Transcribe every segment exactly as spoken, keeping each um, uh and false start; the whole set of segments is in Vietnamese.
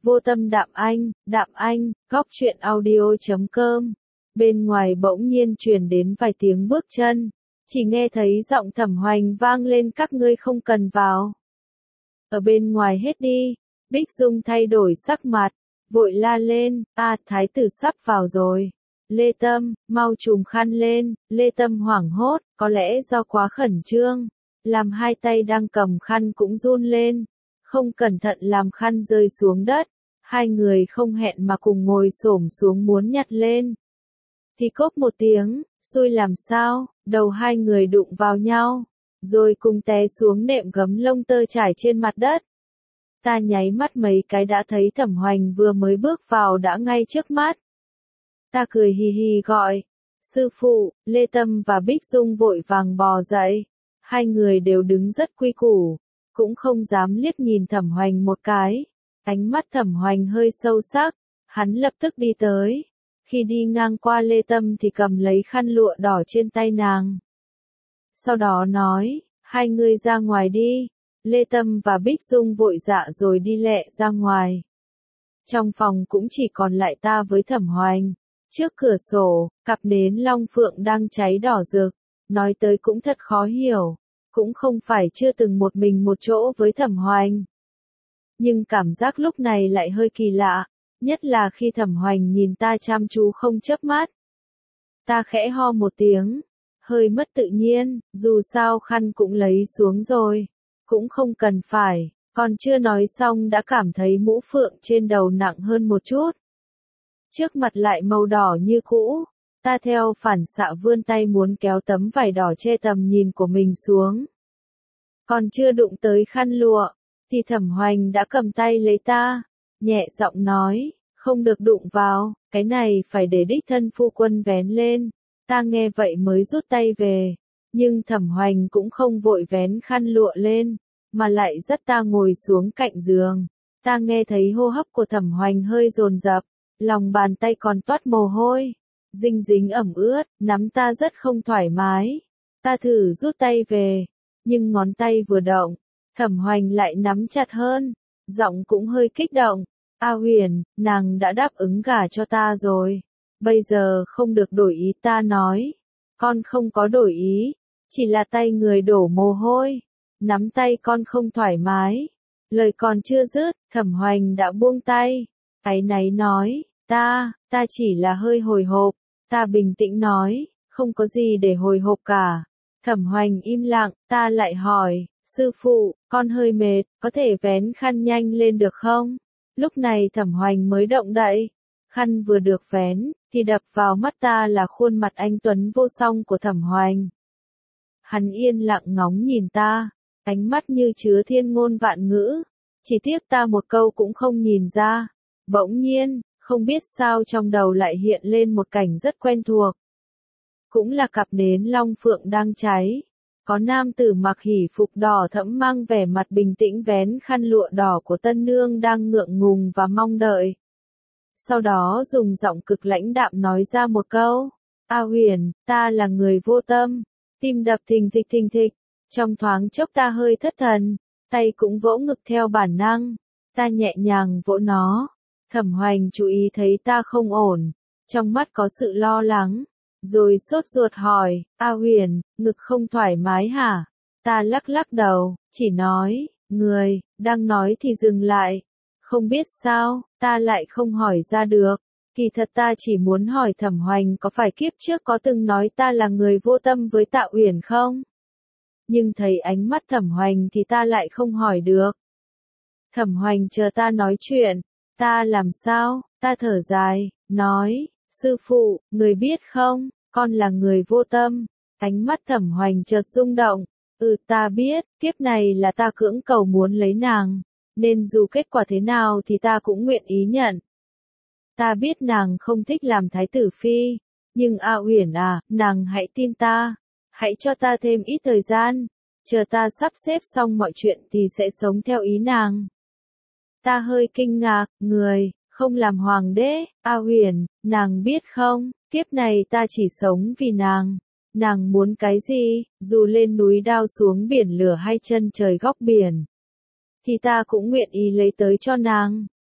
Vô tâm Đạm Anh, Đạm Anh, góc truyện audio chấm com. Bên ngoài bỗng nhiên truyền đến vài tiếng bước chân, chỉ nghe thấy giọng Thẩm Hoành vang lên, các ngươi không cần vào. Ở bên ngoài hết đi. Bích Dung thay đổi sắc mặt, vội la lên, a thái tử sắp vào rồi. Lê Tâm, mau trùm khăn lên. Lê Tâm hoảng hốt, có lẽ do quá khẩn trương, làm hai tay đang cầm khăn cũng run lên, không cẩn thận làm khăn rơi xuống đất. Hai người không hẹn mà cùng ngồi xổm xuống muốn nhặt lên. Thì cốp một tiếng, xui làm sao, đầu hai người đụng vào nhau, rồi cùng té xuống nệm gấm lông tơ trải trên mặt đất. Ta nháy mắt mấy cái đã thấy Thẩm Hoành vừa mới bước vào đã ngay trước mắt. Ta cười hì hì gọi, sư phụ. Lê Tâm và Bích Dung vội vàng bò dậy. Hai người đều đứng rất quy củ, cũng không dám liếc nhìn Thẩm Hoành một cái. Ánh mắt Thẩm Hoành hơi sâu sắc, hắn lập tức đi tới. Khi đi ngang qua Lê Tâm thì cầm lấy khăn lụa đỏ trên tay nàng. Sau đó nói, hai người ra ngoài đi. Lê Tâm và Bích Dung vội dạ rồi đi lẹ ra ngoài. Trong phòng cũng chỉ còn lại ta với Thẩm Hoành. Trước cửa sổ, cặp nến long phượng đang cháy đỏ rực. Nói tới cũng thật khó hiểu, cũng không phải chưa từng một mình một chỗ với Thẩm Hoành. Nhưng cảm giác lúc này lại hơi kỳ lạ, nhất là khi Thẩm Hoành nhìn ta chăm chú không chớp mắt. Ta khẽ ho một tiếng, hơi mất tự nhiên, dù sao khăn cũng lấy xuống rồi, cũng không cần phải, còn chưa nói xong đã cảm thấy mũ phượng trên đầu nặng hơn một chút. Trước mặt lại màu đỏ như cũ, ta theo phản xạ vươn tay muốn kéo tấm vải đỏ che tầm nhìn của mình xuống. Còn chưa đụng tới khăn lụa, thì Thẩm Hoành đã cầm tay lấy ta, nhẹ giọng nói, không được đụng vào, cái này phải để đích thân phu quân vén lên. Ta nghe vậy mới rút tay về, nhưng Thẩm Hoành cũng không vội vén khăn lụa lên, mà lại dắt ta ngồi xuống cạnh giường. Ta nghe thấy hô hấp của Thẩm Hoành hơi dồn dập, lòng bàn tay còn toát mồ hôi, dinh dính ẩm ướt, nắm ta rất không thoải mái. Ta thử rút tay về, nhưng ngón tay vừa động, Thẩm Hoành lại nắm chặt hơn, giọng cũng hơi kích động. A Huyền, nàng đã đáp ứng gả cho ta rồi, bây giờ không được đổi ý. Ta nói, con không có đổi ý, chỉ là tay người đổ mồ hôi, nắm tay con không thoải mái. Lời còn chưa dứt, Thẩm Hoành đã buông tay, áy náy nói, ta, ta chỉ là hơi hồi hộp. Ta bình tĩnh nói, không có gì để hồi hộp cả. Thẩm Hoành im lặng, ta lại hỏi, sư phụ, con hơi mệt, có thể vén khăn nhanh lên được không? Lúc này Thẩm Hoành mới động đậy. Khăn vừa được vén, thì đập vào mắt ta là khuôn mặt anh tuấn vô song của Thẩm Hoành. Hắn yên lặng ngóng nhìn ta, ánh mắt như chứa thiên ngôn vạn ngữ, chỉ tiếc ta một câu cũng không nhìn ra. Bỗng nhiên, không biết sao trong đầu lại hiện lên một cảnh rất quen thuộc. Cũng là cặp nến long phượng đang cháy. Có nam tử mặc hỉ phục đỏ thẫm mang vẻ mặt bình tĩnh vén khăn lụa đỏ của tân nương đang ngượng ngùng và mong đợi. Sau đó dùng giọng cực lãnh đạm nói ra một câu, A Huyền, ta là người vô tâm. Tim đập thình thịch thình thịch, trong thoáng chốc ta hơi thất thần, tay cũng vỗ ngực theo bản năng. Ta nhẹ nhàng vỗ nó. Thẩm Hoành chú ý thấy ta không ổn, trong mắt có sự lo lắng, rồi sốt ruột hỏi, A Huyền, ngực không thoải mái hả? Ta lắc lắc đầu, chỉ nói, người, đang nói thì dừng lại. Không biết sao, ta lại không hỏi ra được. Kỳ thật ta chỉ muốn hỏi Thẩm Hoành có phải kiếp trước có từng nói ta là người vô tâm với Tạ Uyển không? Nhưng thấy ánh mắt Thẩm Hoành thì ta lại không hỏi được. Thẩm Hoành chờ ta nói chuyện. Ta làm sao? Ta thở dài, nói, sư phụ, người biết không, con là người vô tâm. Ánh mắt Thẩm Hoành chợt rung động. Ừ, ta biết, kiếp này là ta cưỡng cầu muốn lấy nàng, nên dù kết quả thế nào thì ta cũng nguyện ý nhận. Ta biết nàng không thích làm thái tử phi, nhưng A Uyển à, nàng hãy tin ta, hãy cho ta thêm ít thời gian, chờ ta sắp xếp xong mọi chuyện thì sẽ sống theo ý nàng. Ta hơi kinh ngạc, người, không làm hoàng đế. A Huyền, nàng biết không, kiếp này ta chỉ sống vì nàng. Nàng muốn cái gì, dù lên núi đao xuống biển lửa hay chân trời góc biển, thì ta cũng nguyện ý lấy tới cho nàng.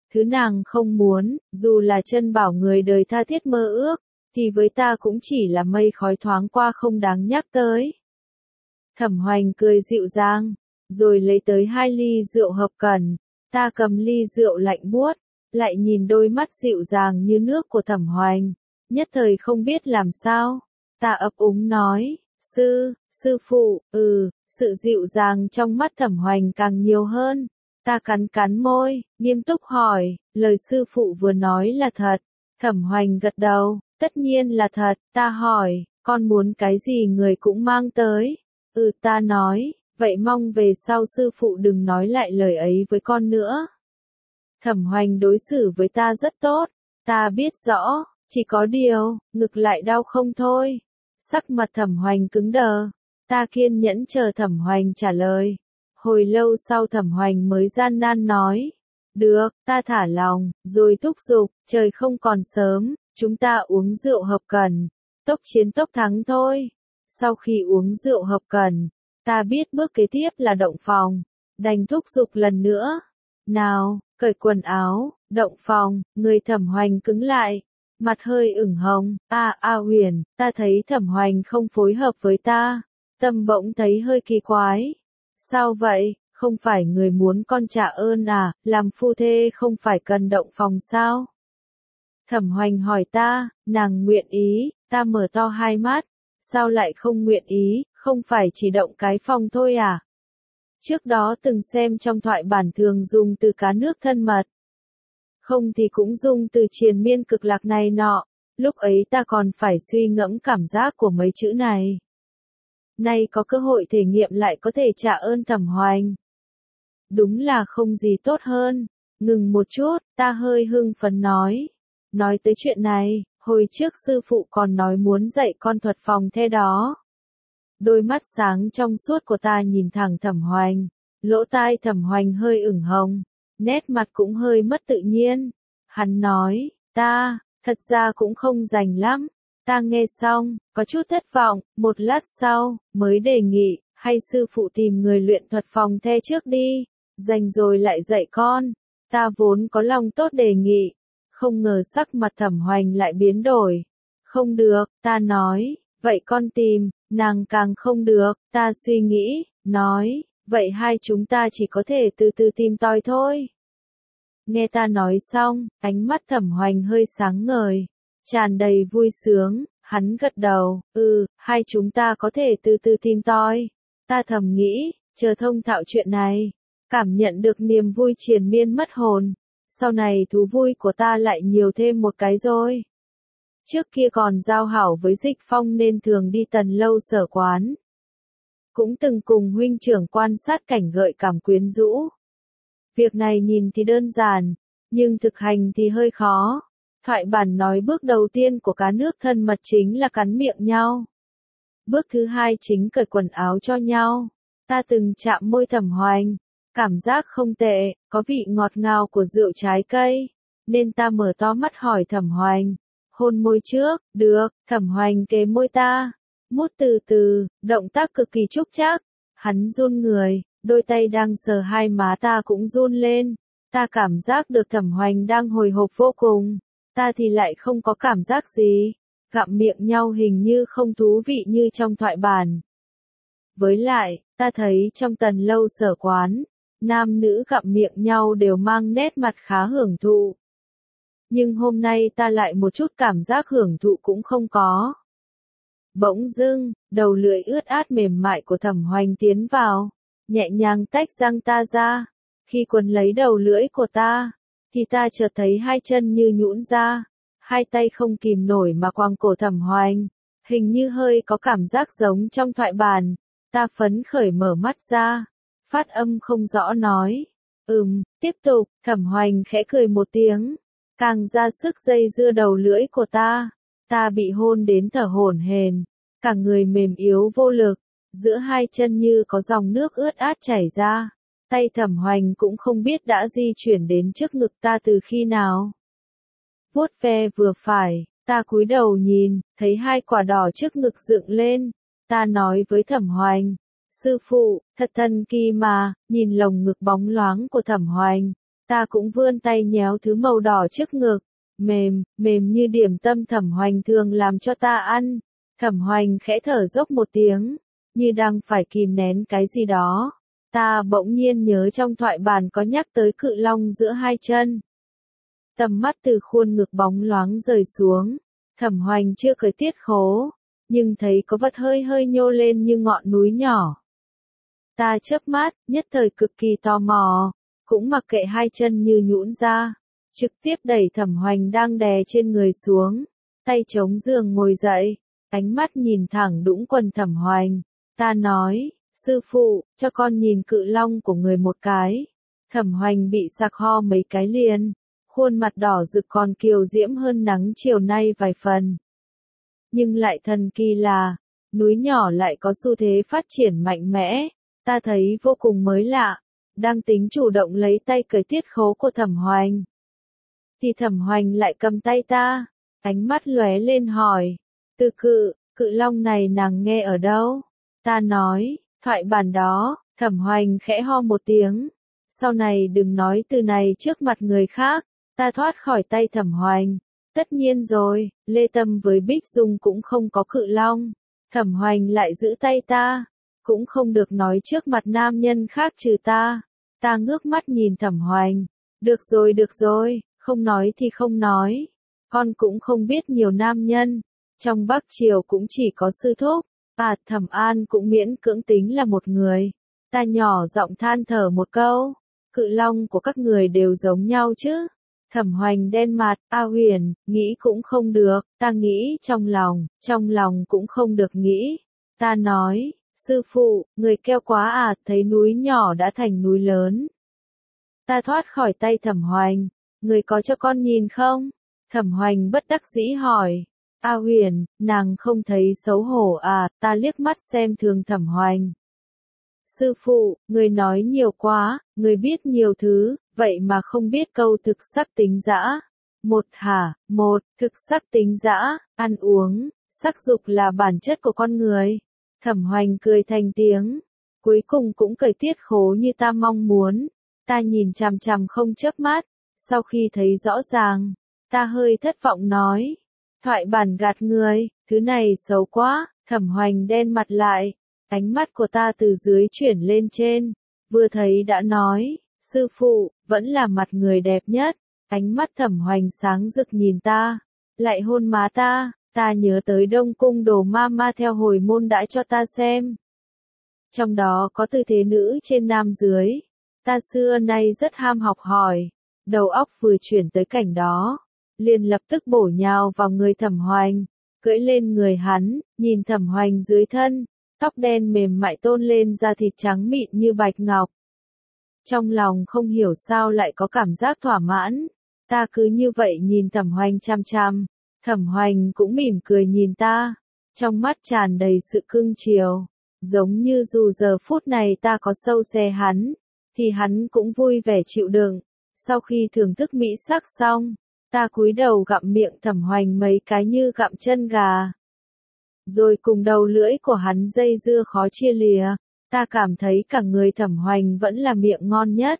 Thứ nàng không muốn, dù là chân bảo người đời tha thiết mơ ước, thì với ta cũng chỉ là mây khói thoáng qua không đáng nhắc tới. Thẩm Hoành cười dịu dàng, rồi lấy tới hai ly rượu hợp cần. Ta cầm ly rượu lạnh buốt, lại nhìn đôi mắt dịu dàng như nước của Thẩm Hoành, nhất thời không biết làm sao. Ta ấp úng nói, sư, sư phụ, ừ, sự dịu dàng trong mắt Thẩm Hoành càng nhiều hơn. Ta cắn cắn môi, nghiêm túc hỏi, lời sư phụ vừa nói là thật. Thẩm Hoành gật đầu, tất nhiên là thật. Ta hỏi, con muốn cái gì người cũng mang tới. Ừ, ta nói, vậy mong về sau sư phụ đừng nói lại lời ấy với con nữa. Thẩm Hoành đối xử với ta rất tốt, ta biết rõ, chỉ có điều, ngực lại đau không thôi. Sắc mặt Thẩm Hoành cứng đờ, ta kiên nhẫn chờ Thẩm Hoành trả lời. Hồi lâu sau Thẩm Hoành mới gian nan nói, được, ta thả lòng, rồi thúc giục, trời không còn sớm, chúng ta uống rượu hợp cần, tốc chiến tốc thắng thôi. Sau khi uống rượu hợp cần, ta biết bước kế tiếp là động phòng, đành thúc giục lần nữa. Nào, cởi quần áo, động phòng, người Thẩm Hoành cứng lại, mặt hơi ửng hồng. A A Huyền, ta thấy Thẩm Hoành không phối hợp với ta, tâm bỗng thấy hơi kỳ quái. Sao vậy, không phải người muốn con trả ơn à, làm phu thê không phải cần động phòng sao? Thẩm Hoành hỏi ta, nàng nguyện ý, ta mở to hai mắt, sao lại không nguyện ý, không phải chỉ động cái phòng thôi à? Trước đó từng xem trong thoại bản thường dùng từ cá nước thân mật. Không thì cũng dùng từ triền miên cực lạc này nọ, lúc ấy ta còn phải suy ngẫm cảm giác của mấy chữ này. Nay có cơ hội thể nghiệm lại có thể trả ơn Thẩm Hoành. Đúng là không gì tốt hơn. Ngừng một chút, ta hơi hưng phấn nói. Nói tới chuyện này, hồi trước sư phụ còn nói muốn dạy con thuật phòng thế đó. Đôi mắt sáng trong suốt của ta nhìn thẳng Thẩm Hoành, lỗ tai Thẩm Hoành hơi ửng hồng, nét mặt cũng hơi mất tự nhiên. Hắn nói, ta, thật ra cũng không rành lắm. Ta nghe xong, có chút thất vọng, một lát sau, mới đề nghị, hay sư phụ tìm người luyện thuật phòng the trước đi, dành rồi lại dạy con. Ta vốn có lòng tốt đề nghị, không ngờ sắc mặt Thẩm Hoành lại biến đổi. Không được, ta nói, vậy con tìm, nàng càng không được, ta suy nghĩ, nói, vậy hai chúng ta chỉ có thể từ từ tìm tòi thôi. Nghe ta nói xong, ánh mắt Thẩm Hoành hơi sáng ngời, tràn đầy vui sướng, hắn gật đầu, ừ, hai chúng ta có thể từ từ tìm tòi. Ta thầm nghĩ, chờ thông thạo chuyện này, cảm nhận được niềm vui triền miên mất hồn, sau này thú vui của ta lại nhiều thêm một cái rồi. Trước kia còn giao hảo với Dịch Phong nên thường đi Tần Lâu Sở quán. Cũng từng cùng huynh trưởng quan sát cảnh gợi cảm quyến rũ. Việc này nhìn thì đơn giản, nhưng thực hành thì hơi khó. Thoại bản nói bước đầu tiên của cá nước thân mật chính là cắn miệng nhau. Bước thứ hai chính cởi quần áo cho nhau. Ta từng chạm môi Thẩm Hoành, cảm giác không tệ, có vị ngọt ngào của rượu trái cây, nên ta mở to mắt hỏi Thẩm Hoành, hôn môi trước, được. Thẩm Hoành kề môi ta, mút từ từ, động tác cực kỳ trúc trác. Hắn run người, đôi tay đang sờ hai má ta cũng run lên. Ta cảm giác được Thẩm Hoành đang hồi hộp vô cùng, ta thì lại không có cảm giác gì. Gặm miệng nhau hình như không thú vị như trong thoại bản. Với lại, ta thấy trong Tần Lâu Sở quán, nam nữ gặm miệng nhau đều mang nét mặt khá hưởng thụ. Nhưng hôm nay ta lại một chút cảm giác hưởng thụ cũng không có. Bỗng dưng, đầu lưỡi ướt át mềm mại của Thẩm Hoành tiến vào, nhẹ nhàng tách răng ta ra. Khi quấn lấy đầu lưỡi của ta, thì ta chợt thấy hai chân như nhũn ra, hai tay không kìm nổi mà quàng cổ Thẩm Hoành, hình như hơi có cảm giác giống trong thoại bản. Ta phấn khởi mở mắt ra, phát âm không rõ nói, ừm, tiếp tục. Thẩm Hoành khẽ cười một tiếng, càng ra sức dây dưa đầu lưỡi của ta. Ta bị hôn đến thở hổn hển, cả người mềm yếu vô lực, giữa hai chân như có dòng nước ướt át chảy ra. Tay Thẩm Hoành cũng không biết đã di chuyển đến trước ngực ta từ khi nào. Vuốt ve vừa phải, ta cúi đầu nhìn, thấy hai quả đỏ trước ngực dựng lên. Ta nói với Thẩm Hoành, sư phụ, thật thần kỳ mà. Nhìn lồng ngực bóng loáng của Thẩm Hoành, Ta cũng vươn tay nhéo thứ màu đỏ trước ngực, mềm, mềm như điểm tâm Thẩm Hoành thường làm cho ta ăn. Thẩm Hoành khẽ thở dốc một tiếng, như đang phải kìm nén cái gì đó. Ta bỗng nhiên nhớ trong thoại bản có nhắc tới cự long giữa hai chân. Tầm mắt từ khuôn ngực bóng loáng rời xuống, Thẩm Hoành chưa cởi tiết khố, nhưng thấy có vật hơi hơi nhô lên như ngọn núi nhỏ. Ta chớp mắt, nhất thời cực kỳ tò mò, cũng mặc kệ hai chân như nhũn ra, trực tiếp đẩy Thẩm Hoành đang đè trên người xuống, tay chống giường ngồi dậy, ánh mắt nhìn thẳng đũng quần Thẩm Hoành. Ta nói, sư phụ, cho con nhìn cự long của người một cái. Thẩm Hoành bị sặc ho mấy cái liền, khuôn mặt đỏ rực còn kiều diễm hơn nắng chiều nay vài phần. Nhưng lại thần kỳ là, núi nhỏ lại có xu thế phát triển mạnh mẽ, ta thấy vô cùng mới lạ, đang tính chủ động lấy tay cởi tiết khố của Thẩm Hoành. Thì Thẩm Hoành lại cầm tay ta, ánh mắt lóe lên hỏi, từ cự, cự long này nàng nghe ở đâu? Ta nói, thoại bản đó. Thẩm Hoành khẽ ho một tiếng, sau này đừng nói từ này trước mặt người khác. Ta thoát khỏi tay Thẩm Hoành, tất nhiên rồi, Lê Tâm với Bích Dung cũng không có cự long. Thẩm Hoành lại giữ tay ta, cũng không được nói trước mặt nam nhân khác trừ ta. Ta ngước mắt nhìn Thẩm Hoành, được rồi được rồi, không nói thì không nói, con cũng không biết nhiều nam nhân, trong Bắc Triều cũng chỉ có sư thúc, à Thẩm An cũng miễn cưỡng tính là một người. Ta nhỏ giọng than thở một câu, cự long của các người đều giống nhau chứ. Thẩm Hoành đen mặt, A Huyền, nghĩ cũng không được, ta nghĩ trong lòng, trong lòng cũng không được nghĩ. Ta nói, sư phụ, người keo quá à, thấy núi nhỏ đã thành núi lớn. Ta thoát khỏi tay Thẩm Hoành, người có cho con nhìn không? Thẩm Hoành bất đắc dĩ hỏi, A Huyền, nàng không thấy xấu hổ à, ta liếc mắt xem thường Thẩm Hoành. Sư phụ, người nói nhiều quá, người biết nhiều thứ, vậy mà không biết câu thực sắc tính dã. Một hả, một, thực sắc tính dã, ăn uống, sắc dục là bản chất của con người. Thẩm Hoành cười thành tiếng, cuối cùng cũng cởi tiết khố như ta mong muốn. Ta nhìn chằm chằm không chớp mắt, sau khi thấy rõ ràng, ta hơi thất vọng nói, thoại bản gạt người, thứ này xấu quá. Thẩm Hoành đen mặt lại, ánh mắt của ta từ dưới chuyển lên trên, vừa thấy đã nói, sư phụ, vẫn là mặt người đẹp nhất. Ánh mắt Thẩm Hoành sáng rực nhìn ta, lại hôn má ta. Ta nhớ tới Đông Cung đồ ma ma theo hồi môn đã cho ta xem. Trong đó có tư thế nữ trên nam dưới. Ta xưa nay rất ham học hỏi, đầu óc vừa chuyển tới cảnh đó, liền lập tức bổ nhào vào người Thẩm Hoành, cưỡi lên người hắn, nhìn Thẩm Hoành dưới thân, tóc đen mềm mại tôn lên da thịt trắng mịn như bạch ngọc. Trong lòng không hiểu sao lại có cảm giác thỏa mãn, ta cứ như vậy nhìn Thẩm Hoành chăm chăm. Thẩm Hoành cũng mỉm cười nhìn ta, trong mắt tràn đầy sự cưng chiều, giống như dù giờ phút này ta có sâu xe hắn, thì hắn cũng vui vẻ chịu đựng. Sau khi thưởng thức mỹ sắc xong, ta cúi đầu gặm miệng Thẩm Hoành mấy cái như gặm chân gà. Rồi cùng đầu lưỡi của hắn dây dưa khó chia lìa, ta cảm thấy cả người Thẩm Hoành vẫn là miệng ngon nhất.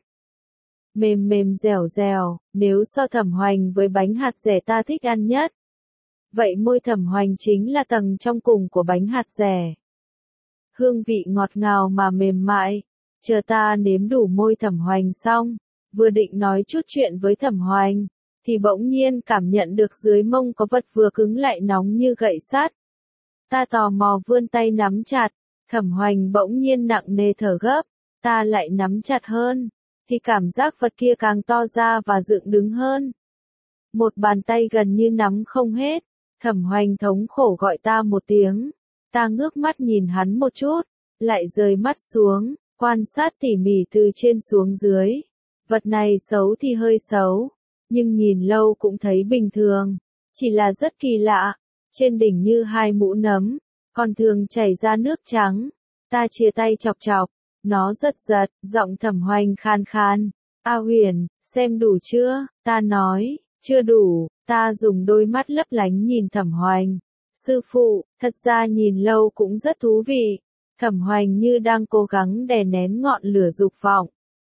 Mềm mềm dẻo dẻo, nếu so Thẩm Hoành với bánh hạt dẻ ta thích ăn nhất. Vậy môi Thẩm Hoành chính là tầng trong cùng của bánh hạt dẻ. Hương vị ngọt ngào mà mềm mại. Chờ ta nếm đủ môi Thẩm Hoành xong, vừa định nói chút chuyện với Thẩm Hoành, thì bỗng nhiên cảm nhận được dưới mông có vật vừa cứng lại nóng như gậy sắt. Ta tò mò vươn tay nắm chặt, Thẩm Hoành bỗng nhiên nặng nề thở gấp, ta lại nắm chặt hơn, thì cảm giác vật kia càng to ra và dựng đứng hơn. Một bàn tay gần như nắm không hết, Thẩm Hoành thống khổ gọi ta một tiếng, ta ngước mắt nhìn hắn một chút, lại rời mắt xuống, quan sát tỉ mỉ từ trên xuống dưới. Vật này xấu thì hơi xấu, nhưng nhìn lâu cũng thấy bình thường, chỉ là rất kỳ lạ, trên đỉnh như hai mũ nấm, còn thường chảy ra nước trắng. Ta chia tay chọc chọc, nó giật giật, giọng Thẩm Hoành khan khan, A Huyền, xem đủ chưa? Ta nói, chưa đủ. Ta dùng đôi mắt lấp lánh nhìn Thẩm Hoành, sư phụ, thật ra nhìn lâu cũng rất thú vị. Thẩm Hoành như đang cố gắng đè nén ngọn lửa dục vọng.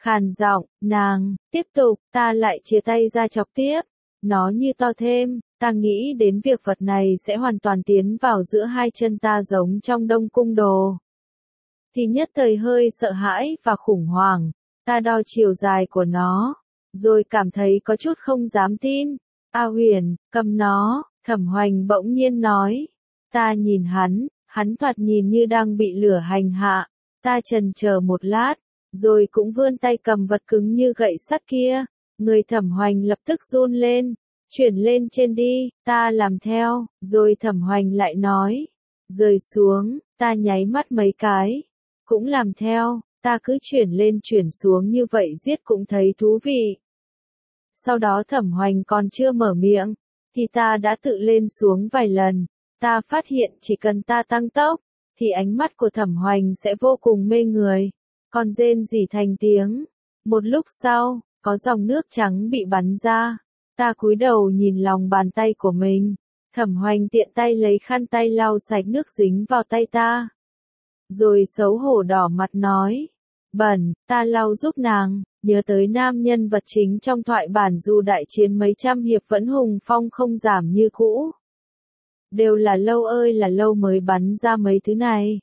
khàn giọng, nàng, tiếp tục, ta lại chia tay ra chọc tiếp. Nó như to thêm, ta nghĩ đến việc vật này sẽ hoàn toàn tiến vào giữa hai chân ta giống trong Đông Cung Đồ. Thì nhất thời hơi sợ hãi và khủng hoảng, ta đo chiều dài của nó, rồi cảm thấy có chút không dám tin. A Huyền, cầm nó, Thẩm Hoành bỗng nhiên nói. Ta nhìn hắn, hắn thoạt nhìn như đang bị lửa hành hạ. Ta chần chờ một lát, rồi cũng vươn tay cầm vật cứng như gậy sắt kia. Người Thẩm Hoành lập tức run lên, chuyển lên trên đi, ta làm theo, rồi Thẩm Hoành lại nói. Rơi xuống, ta nháy mắt mấy cái, cũng làm theo, ta cứ chuyển lên chuyển xuống như vậy giết cũng thấy thú vị. Sau đó Thẩm Hoành còn chưa mở miệng, thì ta đã tự lên xuống vài lần. Ta phát hiện chỉ cần ta tăng tốc, thì ánh mắt của Thẩm Hoành sẽ vô cùng mê người. Còn rên rỉ thành tiếng. Một lúc sau, có dòng nước trắng bị bắn ra. Ta cúi đầu nhìn lòng bàn tay của mình. Thẩm Hoành tiện tay lấy khăn tay lau sạch nước dính vào tay ta. Rồi xấu hổ đỏ mặt nói. Bẩn, ta lau giúp nàng. Nhớ tới nam nhân vật chính trong thoại bản dù đại chiến mấy trăm hiệp vẫn hùng phong không giảm như cũ. Đều là lâu ơi là lâu mới bắn ra mấy thứ này.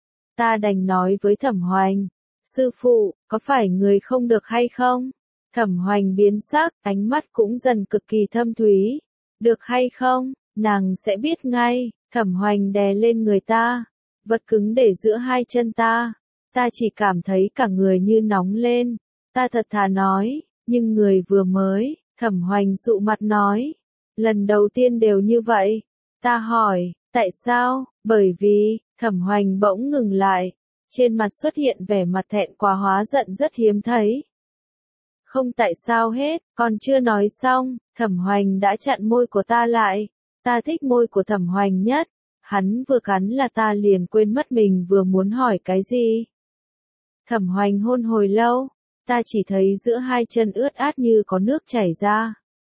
Ta đành nói với Thẩm Hoành. Sư phụ, có phải người không được hay không? Thẩm Hoành biến sắc, ánh mắt cũng dần cực kỳ thâm thúy. Được hay không, nàng sẽ biết ngay. Thẩm Hoành đè lên người ta. Vật cứng để giữa hai chân ta. Ta chỉ cảm thấy cả người như nóng lên. Ta thật thà nói, nhưng người vừa mới, Thẩm Hoành dụ mặt nói. Lần đầu tiên đều như vậy. Ta hỏi, tại sao? Bởi vì, Thẩm Hoành bỗng ngừng lại. Trên mặt xuất hiện vẻ mặt thẹn quá hóa giận rất hiếm thấy. Không tại sao hết, còn chưa nói xong, Thẩm Hoành đã chặn môi của ta lại. Ta thích môi của Thẩm Hoành nhất. Hắn vừa cắn là ta liền quên mất mình vừa muốn hỏi cái gì. Thẩm Hoành hôn hồi lâu. Ta chỉ thấy giữa hai chân ướt át như có nước chảy ra.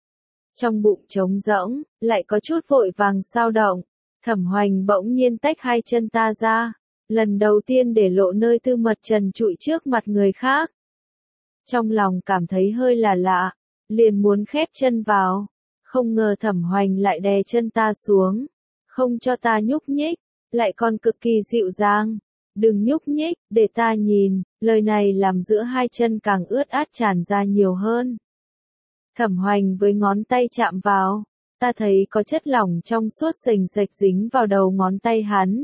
Trong bụng trống rỗng, lại có chút vội vàng xao động. Thẩm Hoành bỗng nhiên tách hai chân ta ra. Lần đầu tiên để lộ nơi tư mật trần trụi trước mặt người khác. Trong lòng cảm thấy hơi là lạ, liền muốn khép chân vào. Không ngờ Thẩm Hoành lại đè chân ta xuống. Không cho ta nhúc nhích, lại còn cực kỳ dịu dàng. Đừng nhúc nhích, để ta nhìn, lời này làm giữa hai chân càng ướt át tràn ra nhiều hơn. Thẩm Hoành với ngón tay chạm vào, ta thấy có chất lỏng trong suốt sềnh sạch dính vào đầu ngón tay hắn.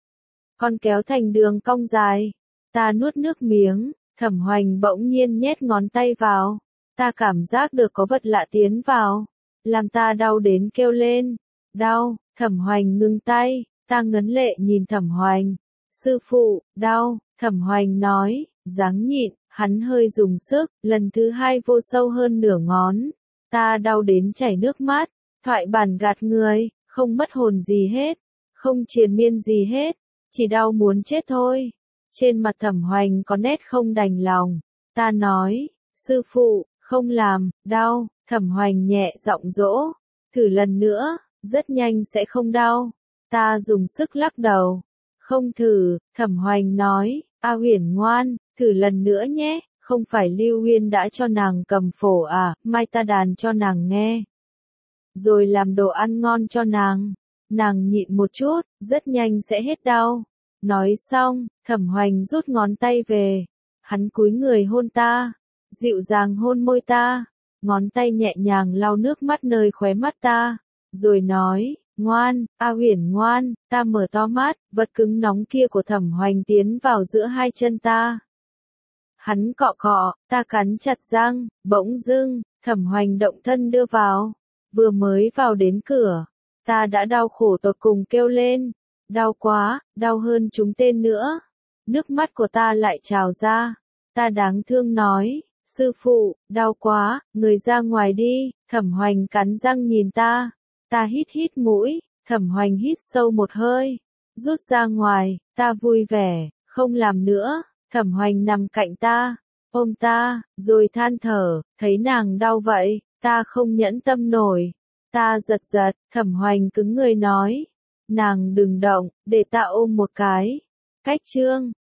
Con kéo thành đường cong dài, ta nuốt nước miếng, Thẩm Hoành bỗng nhiên nhét ngón tay vào, ta cảm giác được có vật lạ tiến vào, làm ta đau đến kêu lên, đau, Thẩm Hoành ngưng tay, ta ngấn lệ nhìn Thẩm Hoành. Sư phụ, đau, Thẩm Hoành nói, ráng nhịn, hắn hơi dùng sức, lần thứ hai vô sâu hơn nửa ngón. Ta đau đến chảy nước mắt, thoại bản gạt người, không mất hồn gì hết, không triền miên gì hết, chỉ đau muốn chết thôi. Trên mặt Thẩm Hoành có nét không đành lòng, ta nói, sư phụ, không làm, đau, Thẩm Hoành nhẹ giọng dỗ, thử lần nữa, rất nhanh sẽ không đau. Ta dùng sức lắc đầu. Không thử, Thẩm Hoành nói, A Huyền ngoan, thử lần nữa nhé, không phải Lưu Huyên đã cho nàng cầm phổ à, mai ta đàn cho nàng nghe. Rồi làm đồ ăn ngon cho nàng, nàng nhịn một chút, rất nhanh sẽ hết đau. Nói xong, Thẩm Hoành rút ngón tay về, hắn cúi người hôn ta, dịu dàng hôn môi ta, ngón tay nhẹ nhàng lau nước mắt nơi khóe mắt ta, rồi nói, ngoan, A Huyền ngoan, ta mở to mắt, vật cứng nóng kia của Thẩm Hoành tiến vào giữa hai chân ta. Hắn cọ cọ, ta cắn chặt răng, bỗng dưng, Thẩm Hoành động thân đưa vào. Vừa mới vào đến cửa, ta đã đau khổ tột cùng kêu lên, đau quá, đau hơn chúng tên nữa. Nước mắt của ta lại trào ra, ta đáng thương nói, sư phụ, đau quá, người ra ngoài đi. Thẩm Hoành cắn răng nhìn ta. Ta hít hít mũi, Thẩm Hoành hít sâu một hơi, rút ra ngoài, ta vui vẻ, không làm nữa. Thẩm Hoành nằm cạnh ta, ôm ta, rồi than thở, thấy nàng đau vậy, ta không nhẫn tâm nổi. Ta giật giật, Thẩm Hoành cứng người nói, nàng đừng động, để ta ôm một cái. Cách chương